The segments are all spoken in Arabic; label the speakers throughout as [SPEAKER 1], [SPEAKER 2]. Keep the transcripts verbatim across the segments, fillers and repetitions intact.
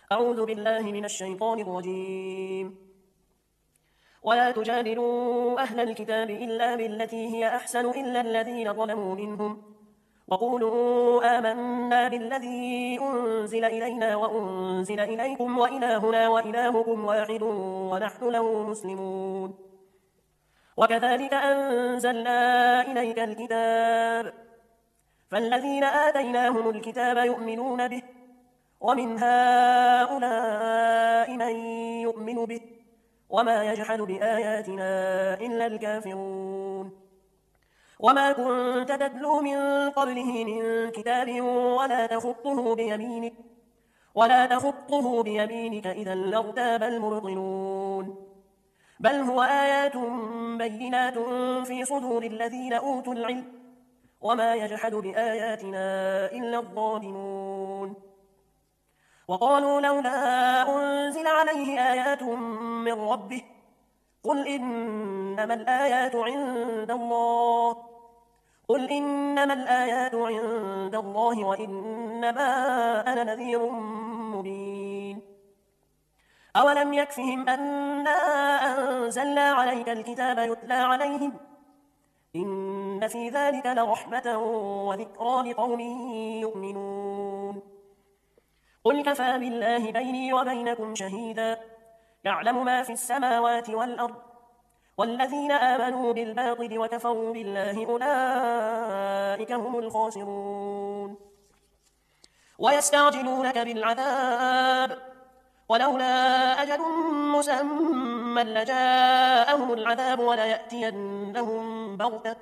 [SPEAKER 1] أعوذ بالله من الشيطان الرجيم. ولا تجادلوا أهل الكتاب إلا بالتي هي أحسن إلا الذين ظلموا منهم وقولوا آمنا بالذي أنزل إلينا وأنزل إليكم وإلهنا وإلهكم واحد ونحن له مسلمون. وكذلك أنزلنا إليك الكتاب فالذين آتيناهم الكتاب يؤمنون به ومن هؤلاء من يؤمن به وما يجحد بآياتنا إلا الكافرون. وما كنت تتلو من قبله من كتاب ولا تخطه بيمينك ولا تخطه بيمينك إذا لارتاب المبطلون. بل هو آيات بينات في صدور الذين أوتوا العلم وما يجحد بآياتنا إلا الظالمون. وقالوا لولا أنزل عليه آيات من ربه قل إنما الآيات عند الله قل إنما الآيات عند الله وإنما أنا نذير مبين. أولم يكفهم أنا أنزلنا عليك الكتاب يتلى عليهم إن في ذلك لرحمة وذكرى لقوم يؤمنون. قل كفى بالله بيني وبينكم شهيدا يعلم ما في السماوات والأرض والذين آمنوا بالباطل وكفروا بالله أولئك هم الخاسرون. ويستعجلونك بالعذاب ولولا أجل مسمى لجاءهم العذاب وليأتينهم بغتة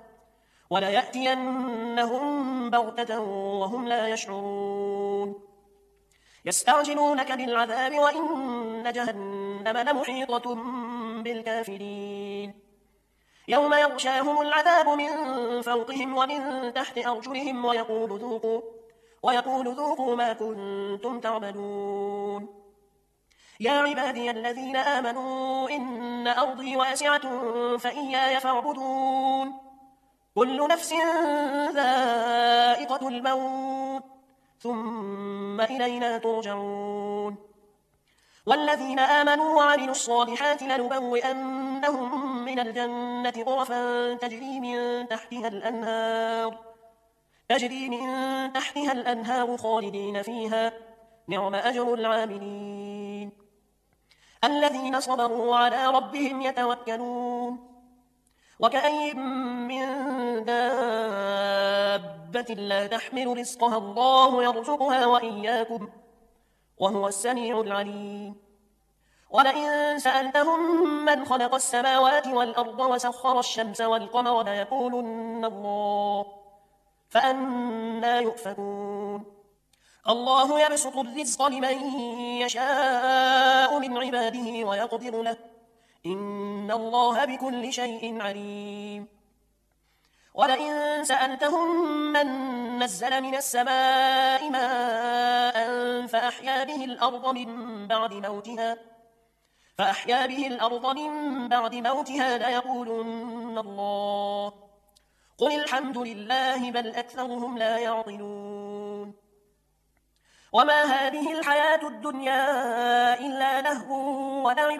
[SPEAKER 1] وليأتينهم بغتة وهم لا يشعرون. يستعجلونك بالعذاب وإن جهنم لمحيطة بالكافرين. يوم يغشاهم العذاب من فوقهم ومن تحت أرجلهم ويقول ذوقوا, ويقول ذوقوا ما كنتم تعملون. يا عبادي الذين آمنوا إن أرضي واسعة فإياي فاعبدون. كل نفس ذائقة الموت ثم إلينا ترجعون. والذين آمنوا وعملوا الصالحات لنبوئنهم من الجنة غرفا تجري من تحتها الأنهار تجري من تحتها الأنهار خالدين فيها نعم أجر العاملين. الذين صبروا على ربهم يتوكلون. وكأي من دابة لا تحمل رزقها الله يرزقها وإياكم وهو السميع العليم. ولئن سألتهم من خلق السماوات والأرض وسخر الشمس والقمر ليقولن الله فأنى يؤفكون. الله يبسط الرزق لمن يشاء من عباده ويقدر له إن الله بكل شيء عليم. ولئن سألتهم من نزل من السماء ماء فأحيا به الأرض من بعد موتها فأحيا به الأرض من بعد موتها ليقولن الله قل الحمد لله بل أكثرهم لا يعقلون. وما هذه الحياة الدنيا إلا لهو ولعب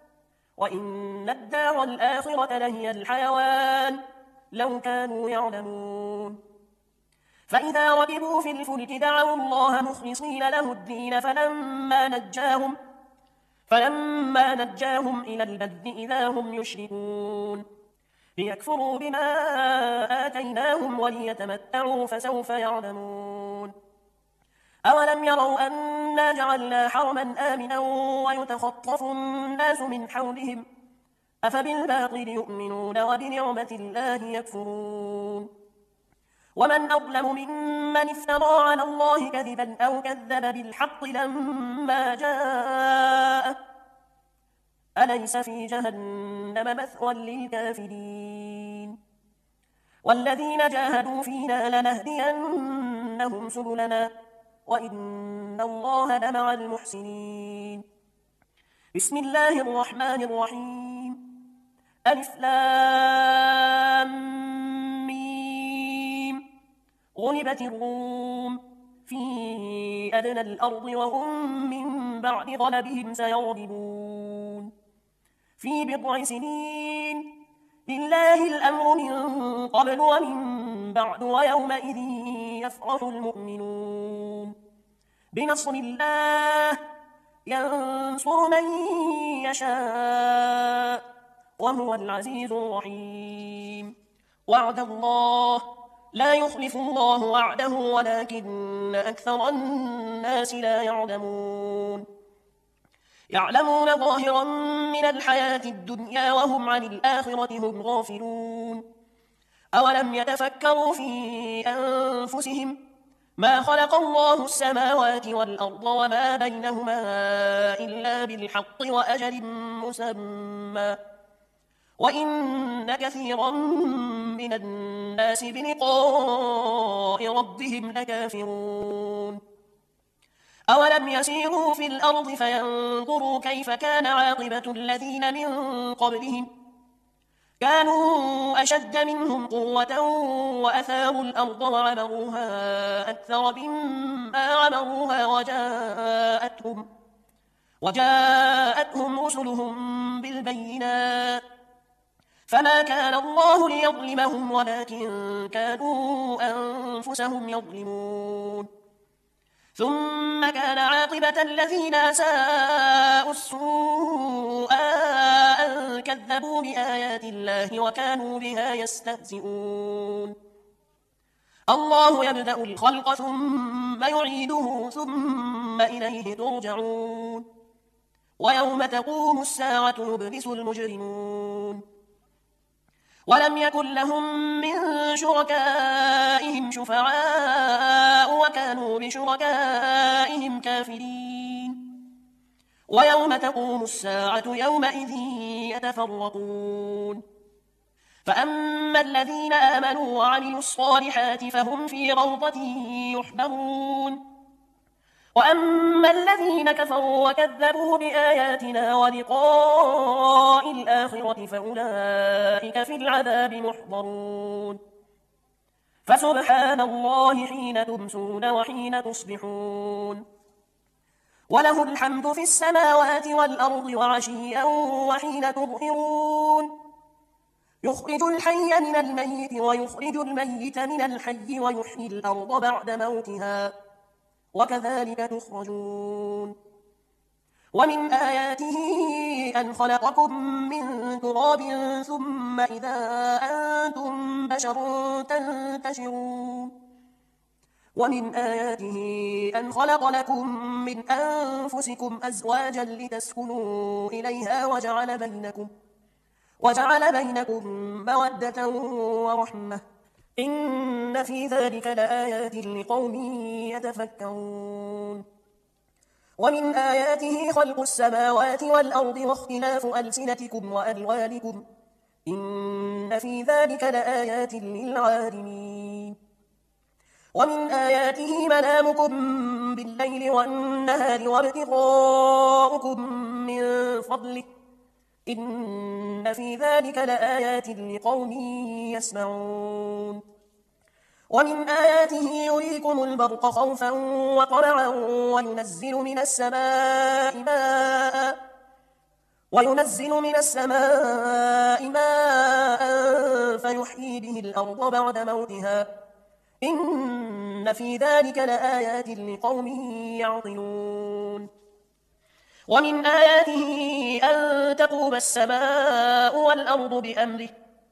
[SPEAKER 1] وإن الدار الآخرة لهي الحيوان لو كانوا يعلمون. فإذا ركبوا في الفلك دعوا الله مخلصين له الدين فلما نجاهم فلما نجاهم إلى البر إذا هم يشركون. ليكفروا بما آتيناهم وليتمتعوا فسوف يعلمون. أولم يروا أنا جعلنا حرما آمنا ويتخطف الناس من حولهم أفبالباطل يؤمنون وبنعمة الله يكفرون. ومن أظلم ممن افترى على الله كذبا أو كذب بالحق لما جاءه أليس في جهنم مثوى للكافرين. والذين جاهدوا فينا لنهدينهم سبلنا وإن الله لمع المحسنين. بسم الله الرحمن الرحيم. ألف لام ميم. غلبت الروم في أدنى الأرض وهم من بعد غلبهم سيغلبون في بضع سنين لله الأمر من قبل ومن بعد ويومئذ يفرح المؤمنون بنصر الله ينصر من يشاء وهو العزيز الرحيم وعد الله لا يخلف الله وعده ولكن أكثر الناس لا يعلمون يعلمون ظاهرا من الحياة الدنيا وهم عن الآخرة هم غافلون أولم يتفكروا في أنفسهم ما خلق الله السماوات والأرض وما بينهما إلا بالحق وأجل مسمى وإن كثيرا من الناس بلقاء ربهم لكافرون أولم يسيروا في الأرض فينظروا كيف كان عاقبة الذين من قبلهم كانوا أشد منهم قوة وأثاروا الأرض وعمروها أكثر مما عمروها وجاءتهم, وجاءتهم رسلهم بالبينات فما كان الله ليظلمهم ولكن كانوا أنفسهم يظلمون ثم كان عاقبة الذين أساءوا السوء أن كذبوا بآيات الله وكانوا بها يستهزئون الله يبدأ الخلق ثم يعيده ثم إليه ترجعون ويوم تقوم الساعة يبلس المجرمون ولم يكن لهم من شركائهم شفعاء وكانوا بشركائهم كافرين ويوم تقوم الساعة يومئذ يتفرقون فأما الذين آمنوا وعملوا الصالحات فهم في روضة يحبرون وأما الذين كفروا وكذبوا بآياتنا ولقاء الآخرة فأولئك في العذاب محضرون فسبحان الله حين تمسون وحين تصبحون وله الحمد في السماوات والأرض وعشيا وحين تظهرون يخرج الحي من الميت ويخرج الميت من الحي ويحيي الأرض بعد موتها وكذلك تخرجون ومن آياته أن خلقكم من تراب ثم إذا أنتم بشر تنتشرون ومن آياته أن خلق لكم من أنفسكم أزواجا لتسكنوا إليها وجعل بينكم وجعل بينكم مودة ورحمة إن في ذلك لآيات لقوم يتفكرون ومن آياته خلق السماوات والأرض واختلاف ألسنتكم وألوانكم إن في ذلك لآيات للعالمين ومن آياته منامكم بالليل والنهار وابتغاؤكم من فضله إن في ذلك لآيات لقوم يسمعون ومن آياته يريكم البرق خوفا وطمعا وينزل من السماء ماء وينزل من السماء ماء فيحيي به الأرض بعد موتها إن في ذلك لآيات لقوم يعقلون ومن آياته أن تقوم السماء والأرض بأمره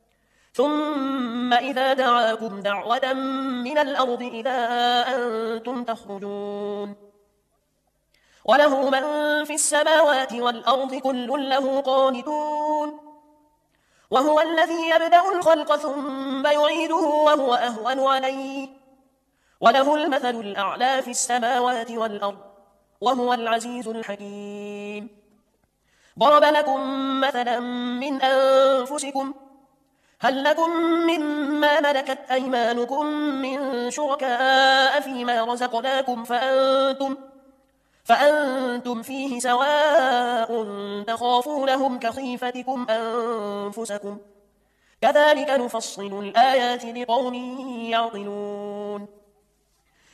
[SPEAKER 1] ثم إذا دعاكم دعوة من الأرض إذا أنتم تخرجون وله من في السماوات والأرض كل له قانتون وهو الذي يبدأ الخلق ثم يعيده وهو أهون عليه وله المثل الأعلى في السماوات والأرض وهو العزيز الحكيم ضرب لكم مثلا من أنفسكم هل لكم مما ملكت أيمانكم من شركاء فيما رزقناكم فأنتم, فأنتم فيه سواء تخافونهم كخيفتكم أنفسكم كذلك نفصل الآيات لقوم يعقلون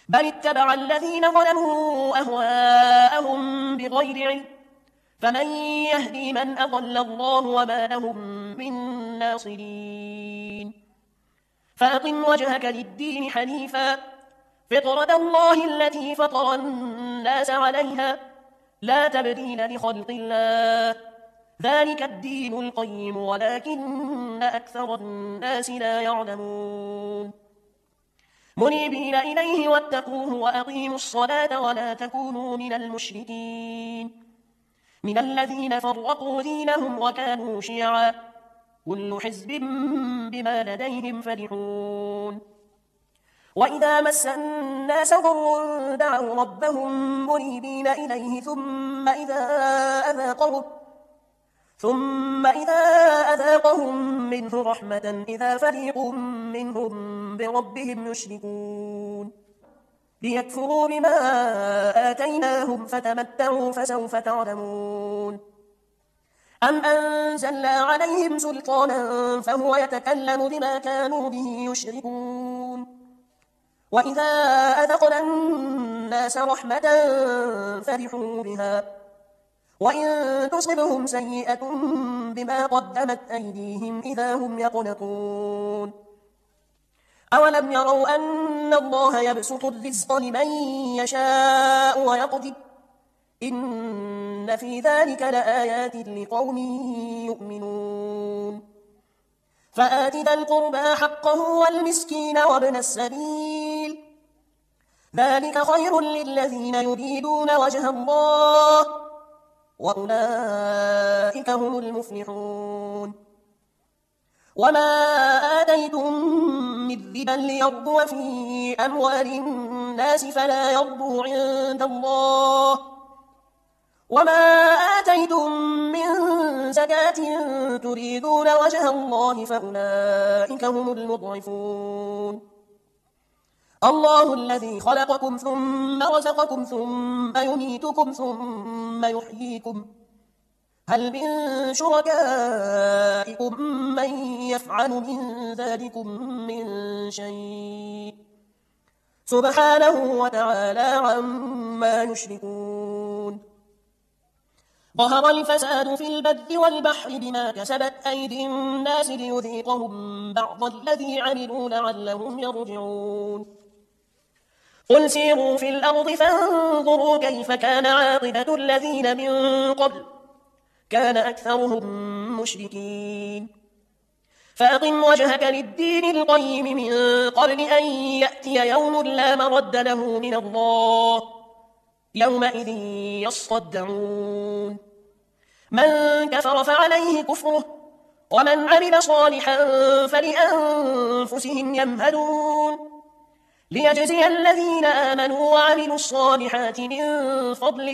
[SPEAKER 1] بل اتبع الذين ظلموا أهواءهم بغير علم فمن يهدي من أضل الله وما لهم من ناصرين فأقم وجهك للدين حنيفا فطرة الله التي فطر الناس عليها لا تبديل لخلق الله ذلك الدين القيم ولكن أكثر الناس لا يعلمون منيبين إليه واتقوه وأقيموا الصلاة ولا تكونوا من المشركين من الذين فرقوا دينهم وكانوا شيعا كل حزب بما لديهم فرحون وإذا مس الناس ضر دعوا ربهم منيبين إليه ثم إذا أذاقهم ثم إذا أذاقهم منه رحمة إذا فريق منهم بربهم يشركون ليكفروا بما آتيناهم فتمتعوا فسوف تعلمون أم أنزلنا عليهم سلطانا فهو يتكلم بما كانوا به يشركون وإذا أذقنا الناس رحمة فرحوا بها وإن تصبهم سيئة بما قدمت أيديهم إذا هم يقنطون أولم يروا أن الله يبسط الرزق لمن يشاء ويقدر إن في ذلك لآيات لقوم يؤمنون فآت ذا القربى حقه والمسكين وابن السبيل ذلك خير للذين يريدون وجه الله وأولئك هم المفلحون وما آتيتم من ربا ليربو في أموال الناس فلا يربو عند الله وما آتيتم من زكاة تريدون وجه الله فأولئك هم المضعفون الله الذي خلقكم ثم رزقكم ثم يميتكم ثم يحييكم هل من شركائكم من يفعل من ذلكم من شيء سبحانه وتعالى عما يشركون ظهر الفساد في البر والبحر بما كسبت أيدي الناس ليذيقهم بعض الذي عملوا لعلهم يرجعون قل سيروا في الأرض فانظروا كيف كان عاقبة الذين من قبل كان أكثرهم مشركين فأقم وجهك للدين القيم من قبل أن يأتي يوم لا مرد له من الله يومئذ يصدعون من كفر فعليه كفره ومن عمل صالحا فلأنفسهم يمهدون ليجزي الذين آمنوا وعملوا الصالحات من فضله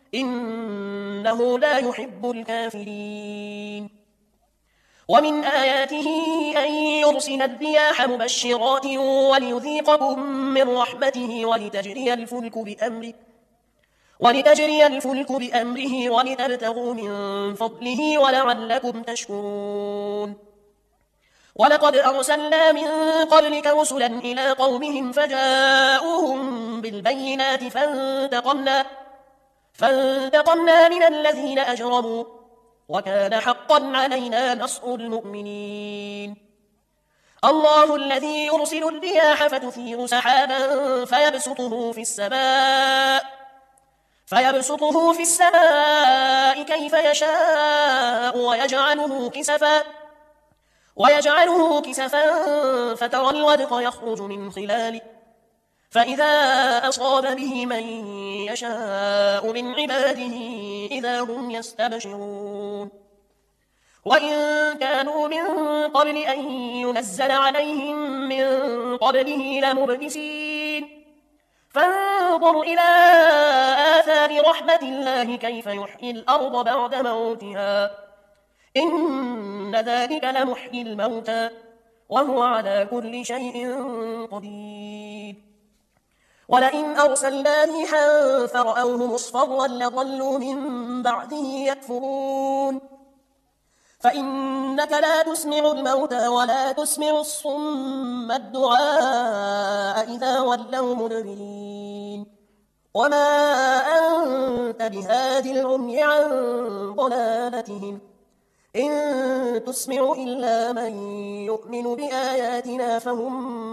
[SPEAKER 1] إنه لا يحب الكافرين ومن آياته أن يرسل الرياح مبشرات وليذيقكم من رحمته ولتجري الفلك بأمره ولتجري الفلك بأمره ولتبتغوا من فضله ولعلكم تشكرون ولقد أرسلنا من قبلك رسلا إلى قومهم فجاءوهم بالبينات فانتقمنا فانتقمنا من الذين أجرموا وكان حقا علينا نصر المؤمنين الله الذي يرسل الرياح فتثير سحابا فيبسطه في السماء فيبسطه في السماء كيف يشاء ويجعله كسفا ويجعله كسفا فترى الودق يخرج من خلاله فإذا أصاب به من يشاء من عباده إذا هم يستبشرون وإن كانوا من قبل أن ينزل عليهم من قبله لمبلسين فانظر إلى آثار رحمة الله كيف يحيي الأرض بعد موتها إن ذلك لمحيي الموتى وهو على كل شيء قدير ولئن أرسلنا ريحا فرأوه مصفرا لظلوا من بعده يكفرون فإنك لا تسمع الموتى ولا تسمع الصم الدعاء إذا ولوا مدبرين وما أنت بهاد العمي عن ضلالتهم إن تسمع إلا من يؤمن بآياتنا فهم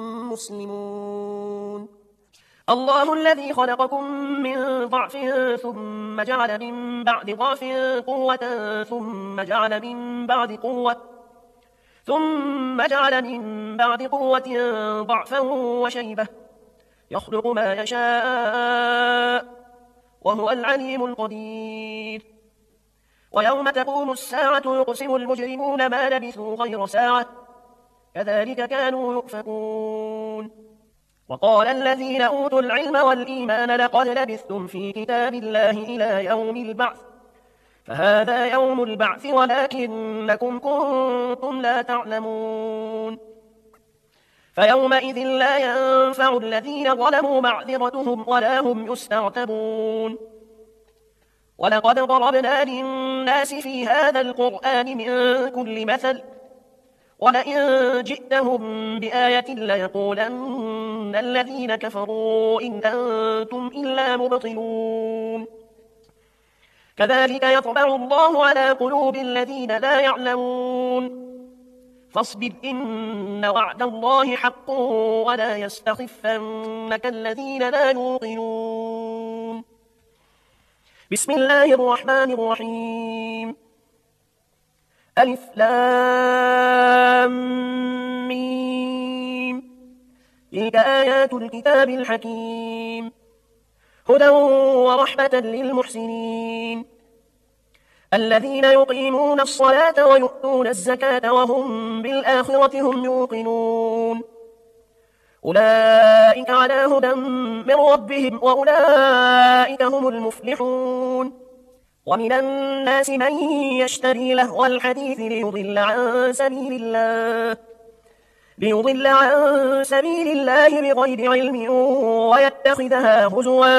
[SPEAKER 1] مسلمون الله الذي خلقكم من ضعف ثم جعل من بعد ضعف قوة ثم جعل من بعد قوة ثم جعل من بعد قوة ضعفا وشيبة يخلق ما يشاء وهو العليم القدير ويوم تقوم الساعة يقسم المجرمون ما لبثوا غير ساعة كذلك كانوا يؤفكون وقال الذين أوتوا العلم والإيمان لقد لبثتم في كتاب الله إلى يوم البعث فهذا يوم البعث ولكنكم كنتم لا تعلمون فيومئذ لا ينفع الذين ظلموا معذرتهم ولا هم يستعتبون ولقد ضربنا للناس في هذا القرآن من كل مثل ولئن جئتهم بآية ليقولن الذين كفروا إن أنتم إلا مبطلون كذلك يطبع الله على قلوب الذين لا يعلمون فاصبر إن وعد الله حق ولا يستخفنك الذين لا يوقنون بسم الله الرحمن الرحيم ألف لام ميم تلك آيات الكتاب الحكيم هدى ورحمة للمحسنين الذين يقيمون الصلاة ويؤتون الزكاة وهم بالآخرة هم يوقنون أولئك على هدى من ربهم وأولئك هم المفلحون ومن الناس من يشتري لهو الحديث ليضل عن سبيل الله ليضل عن سبيل الله بغير علم ويتخذها هزوا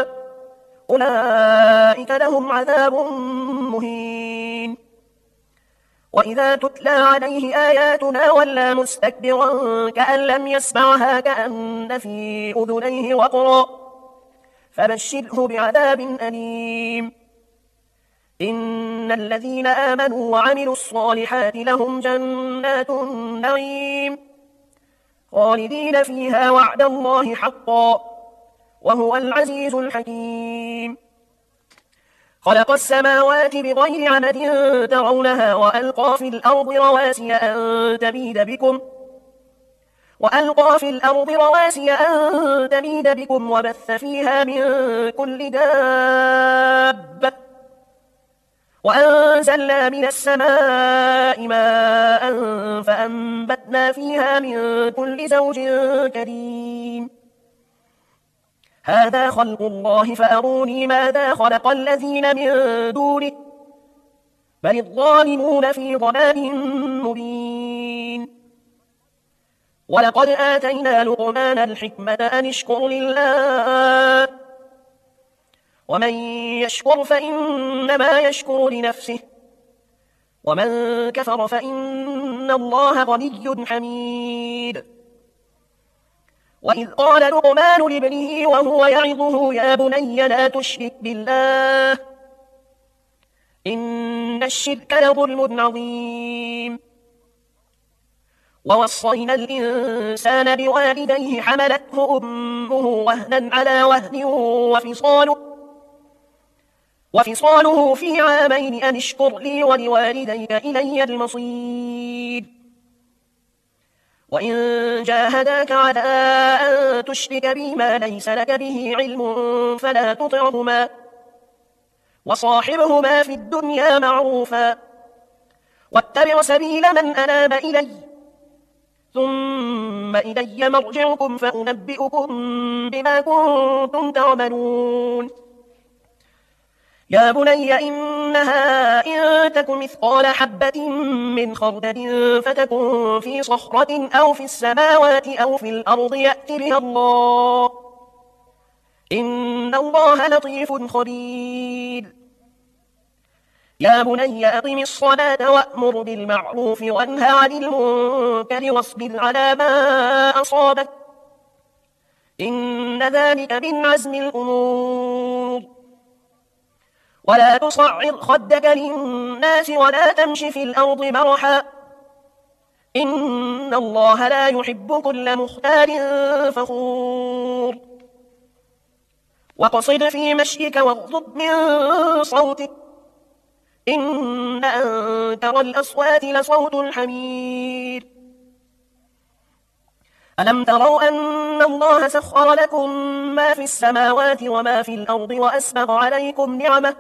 [SPEAKER 1] أولئك لهم عذاب مهين وإذا تتلى عليه آياتنا ولى مستكبرا كأن لم يسمعها كأن في أذنيه وقرا فبشره بعذاب أليم إن الذين آمنوا وعملوا الصالحات لهم جنات النعيم خالدين فيها وعد الله حقا وهو العزيز الحكيم خلق السماوات بغير عمد ترونها وألقى في الأرض رواسي أن تميد بكم وألقى في الأرض رواسي أن تميد بكم وبث فيها من كل دابة وأنزلنا من السماء ماء فأنبتنا فيها من كل زوج كريم هذا خلق الله فأروني ماذا خلق الذين من دونه بل الظالمون في ضلال مبين ولقد آتينا لقمان الحكمة أن اشكر لله ومن يشكر فإنما يشكر لنفسه ومن كفر فإن الله غني حميد وإذ قال لقمان لابنه وهو يعظه يا بني لا تشرك بالله إن الشرك لظلم عظيم ووصينا الإنسان بوالديه حملته أمه وهنا على وهن وفصاله وفصاله في عامين أن اشكر لي ولوالديك إلي المصير وإن جاهداك على أن تشرك بي ما ليس لك به علم فلا تطعهما وصاحبهما في الدنيا معروفا واتبع سبيل من أناب إلي ثم إلي مرجعكم فأنبئكم بما كنتم تعملون يا بني إنها إن تك مثقال حبة من خردل فتكن في صخرة أو في السماوات أو في الأرض يأت بها الله إن الله لطيف خبير يا بني أقم الصلاة وأمر بالمعروف وانه عن المنكر واصبر على ما أصابك إن ذلك من عزم الأمور ولا تصعر خدك للناس ولا تمش في الأرض مرحا إن الله لا يحب كل مختال فخور واقصد في مشيك واغضض من صوتك إن أنكر الأصوات لصوت الحمير ألم تروا أن الله سخر لكم ما في السماوات وما في الأرض وأسبغ عليكم نعمه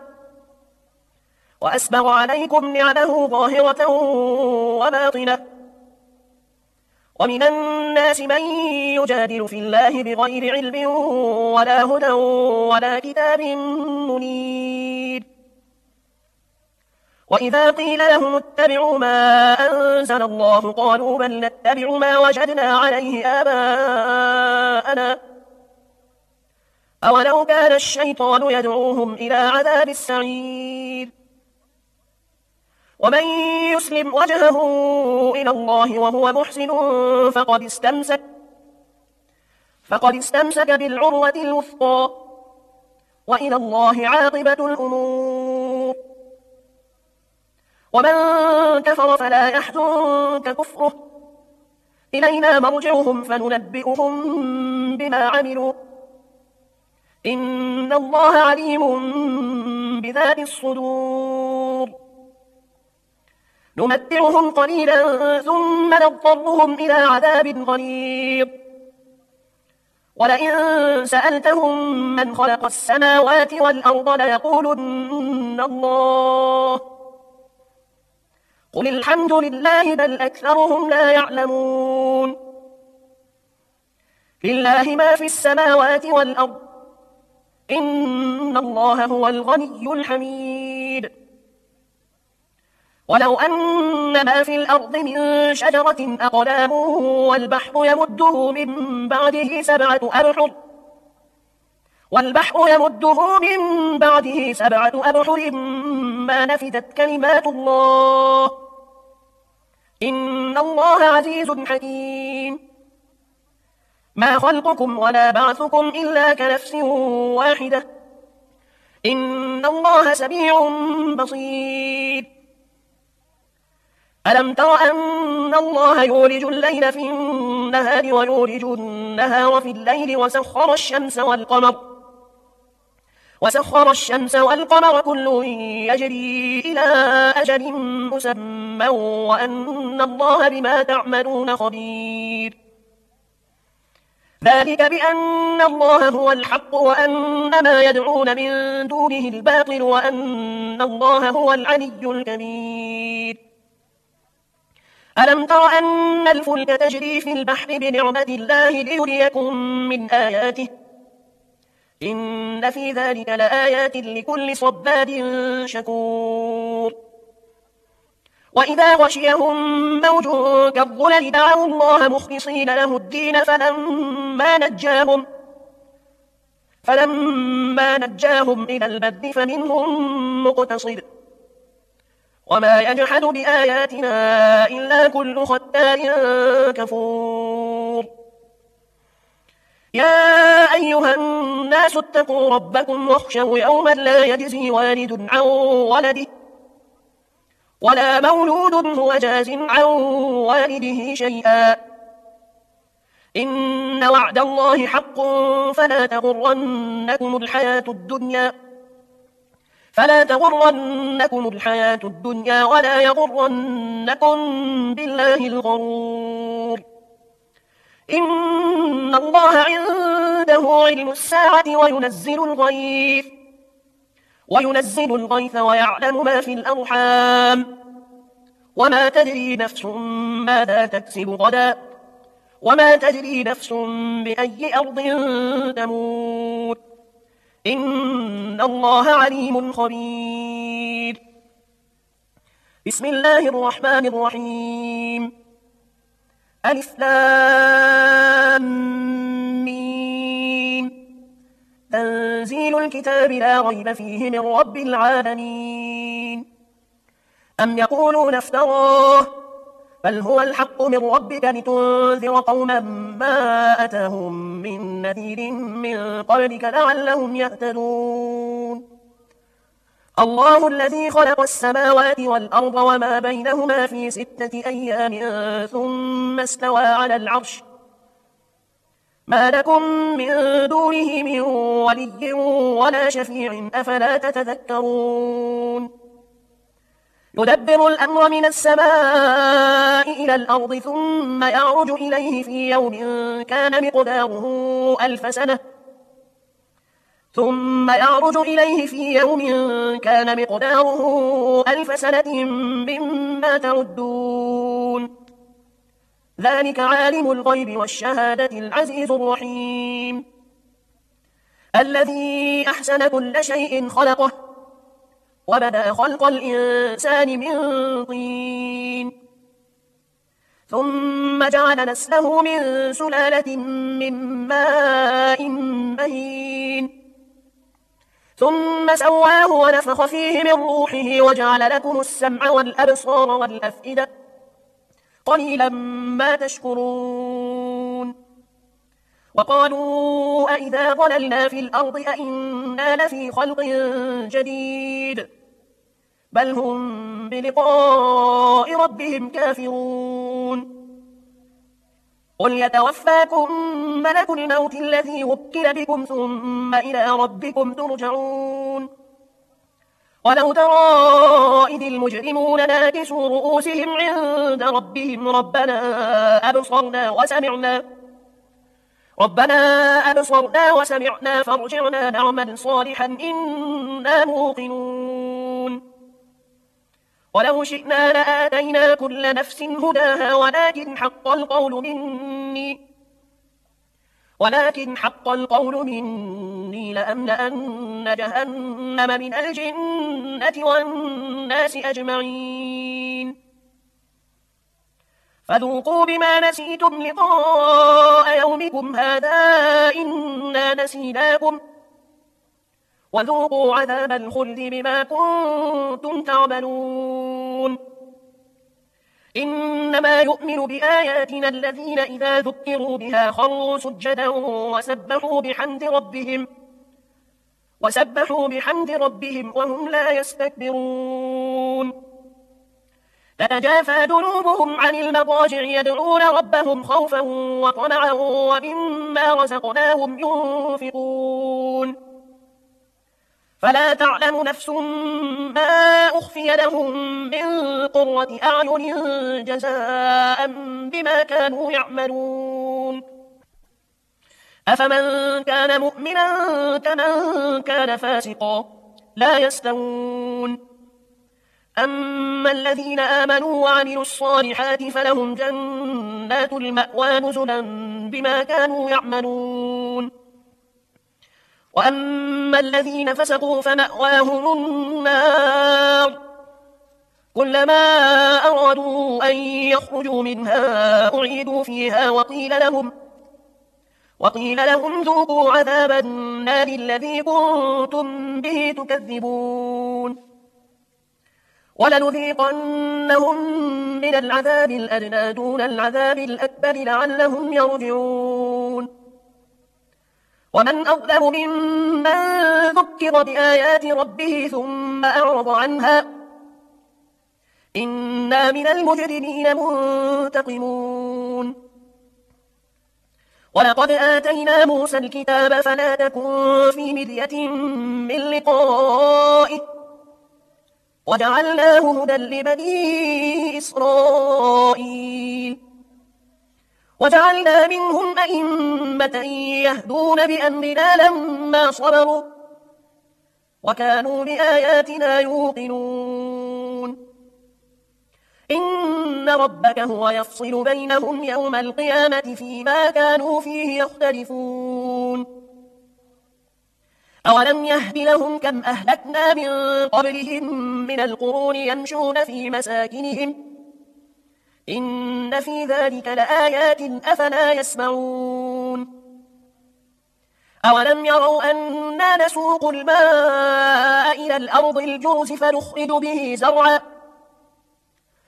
[SPEAKER 1] وأسبغ عليكم نعمه ظاهرة وباطنة ومن الناس من يجادل في الله بغير علم ولا هدى ولا كتاب منير وإذا قيل لهم اتبعوا ما أنزل الله قالوا بل نتبع ما وجدنا عليه آباءنا أولو كان الشيطان يدعوهم إلى عذاب السعير ومن يسلم وجهه إلى الله وهو محسن فقد استمسك فقد استمسك بالعروة الوثقى وإلى الله عاقبة الأمور ومن كفر فلا يحزنك كفره إلينا مرجعهم فننبئهم بما عملوا إن الله عليم بذات الصدور نمتعهم قليلا ثم نضطرهم إلى عذاب غليظ ولئن سألتهم من خلق السماوات والأرض ليقولن الله قل الحمد لله بل أكثرهم لا يعلمون لله ما في السماوات والأرض إن الله هو الغني الحميد ولو أن ما في الأرض من شجرة أقلام والبحر يمده من بعده سبعة أبحر والبحر يمده من بعده سبعة أبحر ما نفدت كلمات الله إن الله عزيز حكيم ما خلقكم ولا بعثكم إلا كنفس واحدة إن الله سميع بصير ألم تر أن الله يولج الليل في النهار ويولج النهار في الليل وسخر الشمس والقمر وسخر الشمس والقمر كل يجري إلى أجل مسمى وأن الله بما تعملون خبير ذلك بأن الله هو الحق وأن ما يدعون من دونه الباطل وأن الله هو العلي الكبير ألم تر أن الفلك تجري في البحر بنعمة الله ليريكم من آياته إن في ذلك لآيات لكل صبار شكور وإذا غشيهم موج كالظلل دعوا الله مخلصين له الدين فلما نجاهم فلما نجاهم إلى البر فمنهم مقتصد وما يجحد بآياتنا إلا كل ختار كفور يا أيها الناس اتقوا ربكم واخشوا يوما لا يجزي والد عن ولده ولا مولود هو جاز عن والده شيئا إن وعد الله حق فلا تغرنكم الحياة الدنيا فلا تغرنكم الحياة الدنيا ولا يغرنكم بالله الغرور إن الله عنده علم الساعة وينزل الغيث وينزل الغيث ويعلم ما في الأرحام وما تدري نفس ماذا تكسب غدا وما تدري نفس بأي أرض تموت إن الله عليم خبير بسم الله الرحمن الرحيم ألف لام ميم تنزيل الكتاب لا ريب فيه من رب العالمين أم يقولون افتراه بل هو الحق من ربك لتنذر قوما ما أتاهم من نذير من قبلك لعلهم يهتدون الله الذي خلق السماوات والأرض وما بينهما في ستة أيام ثم استوى على العرش ما لكم من دونه من ولي ولا شفيع أفلا تتذكرون يدبر الأمر من السماء إلى الأرض ثم يعرج إليه في يوم كان مقداره ألف سنة ثم يعرج إليه في يوم كان مقداره ألف سنة مما تعدون ذلك عالم الغيب والشهادة العزيز الرحيم الذي أحسن كل شيء خلقه وبدأ خلق الإنسان من طين ثم جعل نسله من سلالة من ماء مهين ثم سواه ونفخ فيه من روحه وجعل لكم السمع والأبصار والأفئدة قليلا ما تشكرون وقالوا أئذا ضللنا في الأرض أئنا لفي خلق جديد بل هم بلقاء ربهم كافرون قل يتوفاكم ملك الموت الذي وكل بكم ثم إلى ربكم ترجعون ولو ترى إذ المجرمون ناكسوا رؤوسهم عند ربهم ربنا أبصرنا وسمعنا ربنا أبصرنا وسمعنا فارجعنا نعمل صالحا إنا موقنون ولو شئنا لآتينا كل نفس هداها ولكن حق القول مني ولكن حق القول مني لأملأن جهنم من الجنة والناس أجمعين فذوقوا بما نسيتم لقاء يومكم هذا إنا نسيناكم وذوقوا عذاب الخلد بما كنتم تعملون إنما يؤمن بآياتنا الذين إذا ذكروا بها خروا سجدا وسبحوا بحمد ربهم وسبحوا بحمد ربهم وهم لا يستكبرون تتجافى جنوبهم عن المضاجع يدعون ربهم خوفا وطمعا ومما رزقناهم ينفقون فلا تعلم نفس ما أخفي لهم من قرة أعين جزاء بما كانوا يعملون أفمن كان مؤمنا كمن كان فاسقا لا يستوون أما الذين آمنوا وعملوا الصالحات فلهم جنات المأوى نزلا بما كانوا يعملون وأما الذين فسقوا فمأواهم النار كلما أرادوا أن يخرجوا منها أعيدوا فيها وقيل لهم وقيل لهم ذوقوا عذاب النار الذي كنتم به تكذبون ولنذيقنهم من العذاب الأدنى دون العذاب الأكبر لعلهم يرجعون ومن أظلم ممن ذكر بآيات ربه ثم أعرض عنها إنا من المجرمين منتقمون ولقد آتينا موسى الكتاب فلا تكن في مرية من لقائه وجعلناه هدى لبني إسرائيل وجعلنا منهم أئمة يهدون بأمرنا لما صبروا وكانوا بآياتنا يوقنون إن ربك هو يفصل بينهم يوم القيامة فيما كانوا فيه يختلفون أولم يهد لهم كم أهلكنا من قبلهم من القرون يمشون في مساكنهم إن في ذلك لآيات أفلا يسمعون أولم يروا أنا نسوق الماء إلى الأرض الجرز فنخرج به زرعا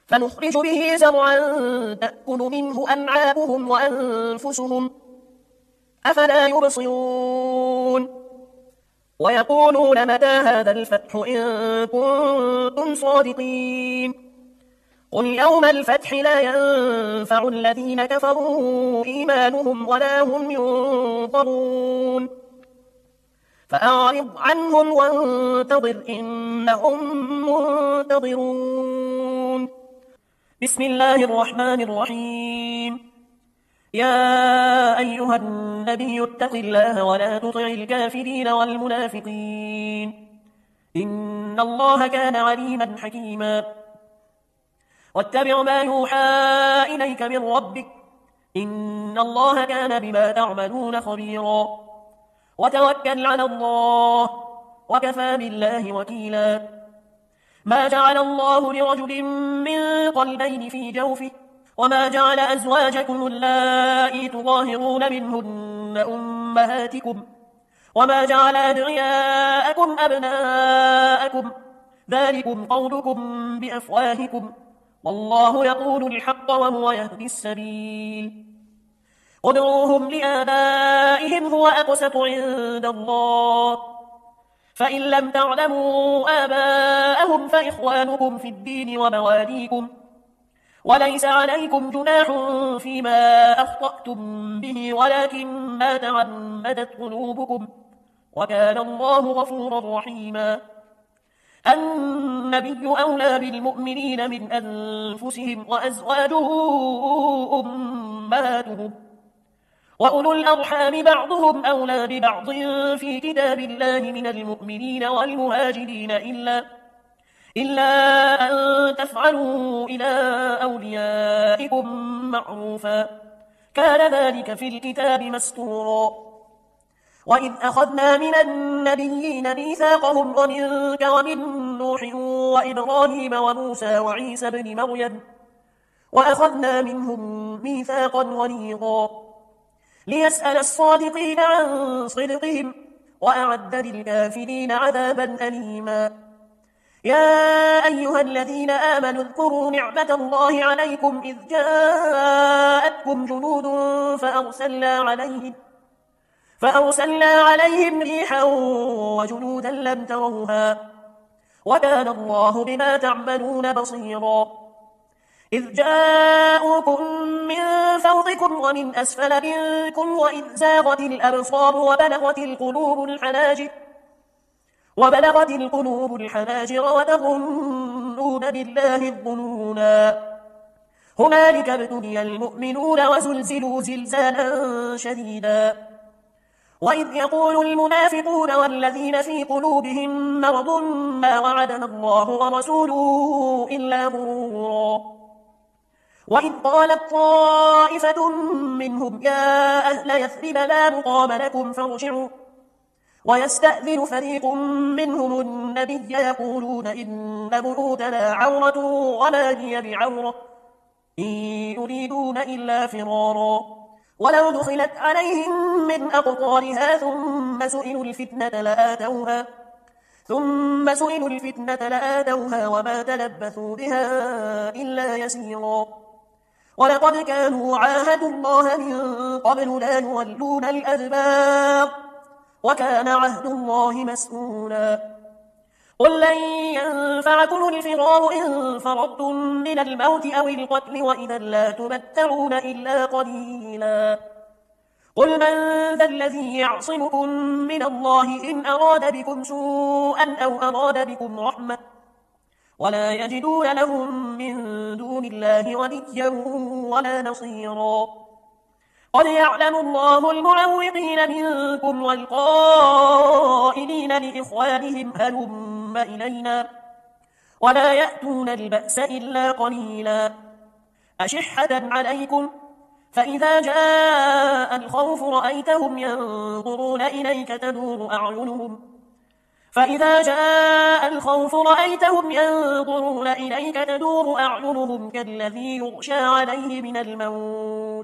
[SPEAKER 1] فنخرج به زرعا تأكل منه أنعامهم وأنفسهم أفلا يبصرون ويقولون متى هذا الفتح إن كنتم صادقين قل يوم الفتح لا ينفع الذين كفروا إيمانهم ولا هم ينظرون فأعرض عنهم وانتظر إنهم منتظرون بسم الله الرحمن الرحيم يا أيها النبي اتق الله ولا تطع الكافرين والمنافقين إن الله كان عليما حكيما واتبع ما يوحى إليك من ربك إن الله كان بما تعملون خبيرا وتوكل على الله وكفى بالله وكيلا ما جعل الله لرجل من قلبين في جوفه وما جعل أزواجكم اللائي تظاهرون منهن أمهاتكم وما جعل أدعياءكم أبناءكم ذلكم قولكم بأفواهكم والله يقول الحق وهو يهدي السبيل ادعوهم لآبائهم هو أقسط عند الله فإن لم تعلموا آباءهم فإخوانكم في الدين ومواليكم وليس عليكم جناح فيما أخطأتم به ولكن ما تعمدت قلوبكم وكان الله غفورا رحيما النبي أولى بالمؤمنين من أنفسهم وأزواجه أمهاتهم وأولو الأرحام بعضهم أولى ببعض في كتاب الله من المؤمنين والمهاجرين إلا إلا أن تفعلوا إلى أوليائكم معروفا كان ذلك في الكتاب مسطورا وإذ أخذنا من النبيين ميثاقهم ومنك ومن نوح وإبراهيم وموسى وعيسى بن مريم وأخذنا منهم ميثاقا غليظا ليسأل الصادقين عن صدقهم وأعد للكافرين عذابا أليما يا أيها الذين آمنوا اذكروا نعمة الله عليكم إذ جاءتكم جنود فأرسلنا عليهم فأرسلنا عليهم ريحا وجنودا لم تروها وكان الله بما تعملون بصيرا إذ جاءوكم من فوقكم ومن أسفل منكم وإذ زاغت الأبصار وبلغت القلوب الحناجر وبلغت القلوب الحناجر وتظنون بالله الظنونا هنالك ابتلي المؤمنون وزلزلوا زلزالا شديدا وإذ يقول المنافقون والذين في قلوبهم مرض ما وعدنا الله ورسوله إلا غرورا وإذ قالت طائفة منهم يا أهل يثرب لا مقام لكم فارجعوا ويستأذن فريق منهم النبي يقولون إن بيوتنا عورة ولا هي بعورة إن يريدون إلا فرارا ولو دخلت عليهم من أقطارها ثم سئلوا الفتنة لآتوها ثم سئلوا الفتنة لآتوها وما تلبثوا بها إلا يسيرا ولقد كانوا عاهدوا الله من قبل لا يولون الأدبار وكان عهد الله مسؤولا قل لن ينفعكم الفرار إن فررتم من الموت أو القتل وإذا لا تمتعون إلا قليلا قل من ذا الذي يعصمكم من الله إن أراد بكم سوءا أو أراد بكم رحمة ولا يجدون لهم من دون الله وليا ولا نصيرا قد يعلم الله المعوقين منكم والقائلين لإخوانهم هلم إلينا ولا يأتون البأس إلا قليلا أشحة عليكم فإذا جاء الخوف رأيتهم ينظرون إليك تدور أعينهم فإذا جاء الخوف رأيتهم ينظرون إليك تدور أعينهم كالذي يغشى عليه من الموت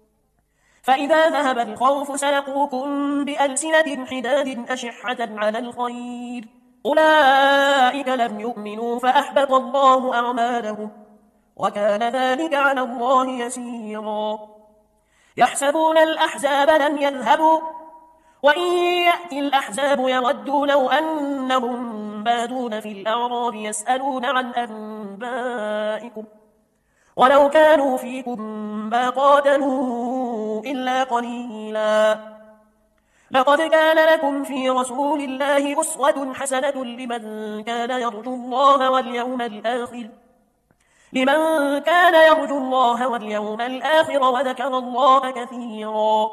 [SPEAKER 1] فإذا ذهب الخوف سلقوكم بألسنة حداد أشحة على الخير أولئك لم يؤمنوا فأحبط الله أعمالهم وكان ذلك على الله يسيرا يحسبون الأحزاب لم يذهبوا وإن يأتي الأحزاب يودوا لو أنهم بادون في الأعراب يسألون عن أنبائكم ولو كانوا فيكم ما قاتلوا إلا قليلا لقد كان لكم في رسول الله أسوة حسنة لمن كان يرجو الله واليوم الآخر لمن كان يرجو الله واليوم الآخر وذكر الله كثيرا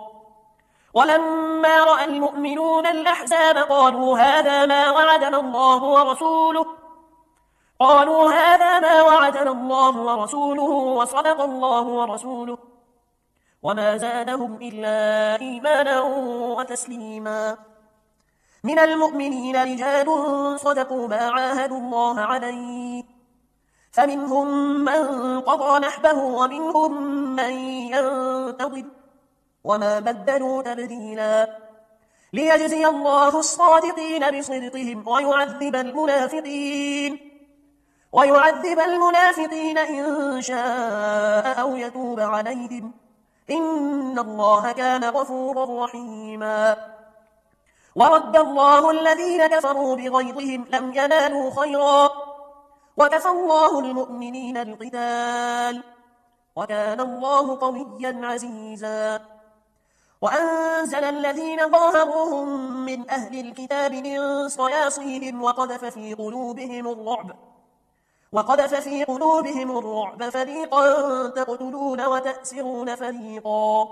[SPEAKER 1] ولما رأى المؤمنون الأحزاب قالوا هذا ما وعدنا الله ورسوله قالوا هذا ما وعدنا الله ورسوله وصدق الله ورسوله وما زادهم إلا إيمانا وتسليما من المؤمنين رجال صدقوا ما عاهدوا الله عليه فمنهم من قضى نحبه ومنهم من ينتظر وما بدلوا تبديلا ليجزي الله الصادقين بصدقهم ويعذب المنافقين ويعذب المنافقين إن شاء أو يتوب عليهم إن الله كان غفورا رحيما ورد الله الذين كفروا بغيظهم لم ينالوا خيرا وكفى الله المؤمنين القتال وكان الله قويا عزيزا وأنزل الذين ظاهروهم من أهل الكتاب من صياصيهم وقذف في قلوبهم الرعب وقذف في قلوبهم الرعب فريقا تقتلون وتأسرون فريقا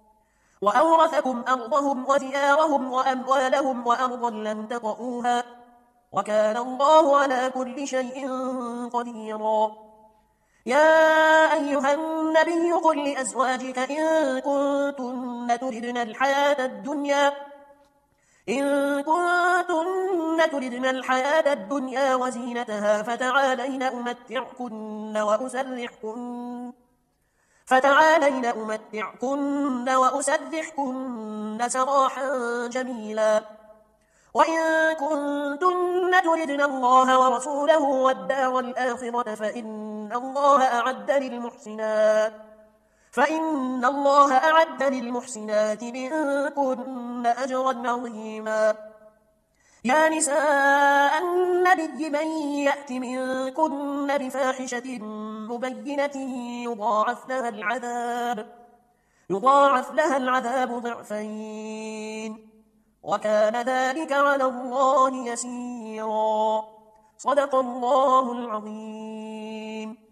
[SPEAKER 1] وأورثكم أرضهم وديارهم وأموالهم وأرضا لم تطئوها وكان الله على كل شيء قديرا يا أيها النبي قل لأزواجك إن كنتن تردن الحياة الدنيا إن كنتن تردن الحياة الدنيا وزينتها فتعالين أمتعكن وأسرحكن فتعالين أمتعكن وأسرحكن سراحا جميلا وإن كنتن تردن الله ورسوله والدار الآخرة فإن الله أعد للمحسنات فإن الله أعد للمحسنات منكن أجرا عظيما يا نساء النبي من يأت منكن بفاحشة مبينة يضاعف لها العذاب يضاعف لها العذاب ضعفين وكان ذلك على الله يسيرا صدق الله العظيم.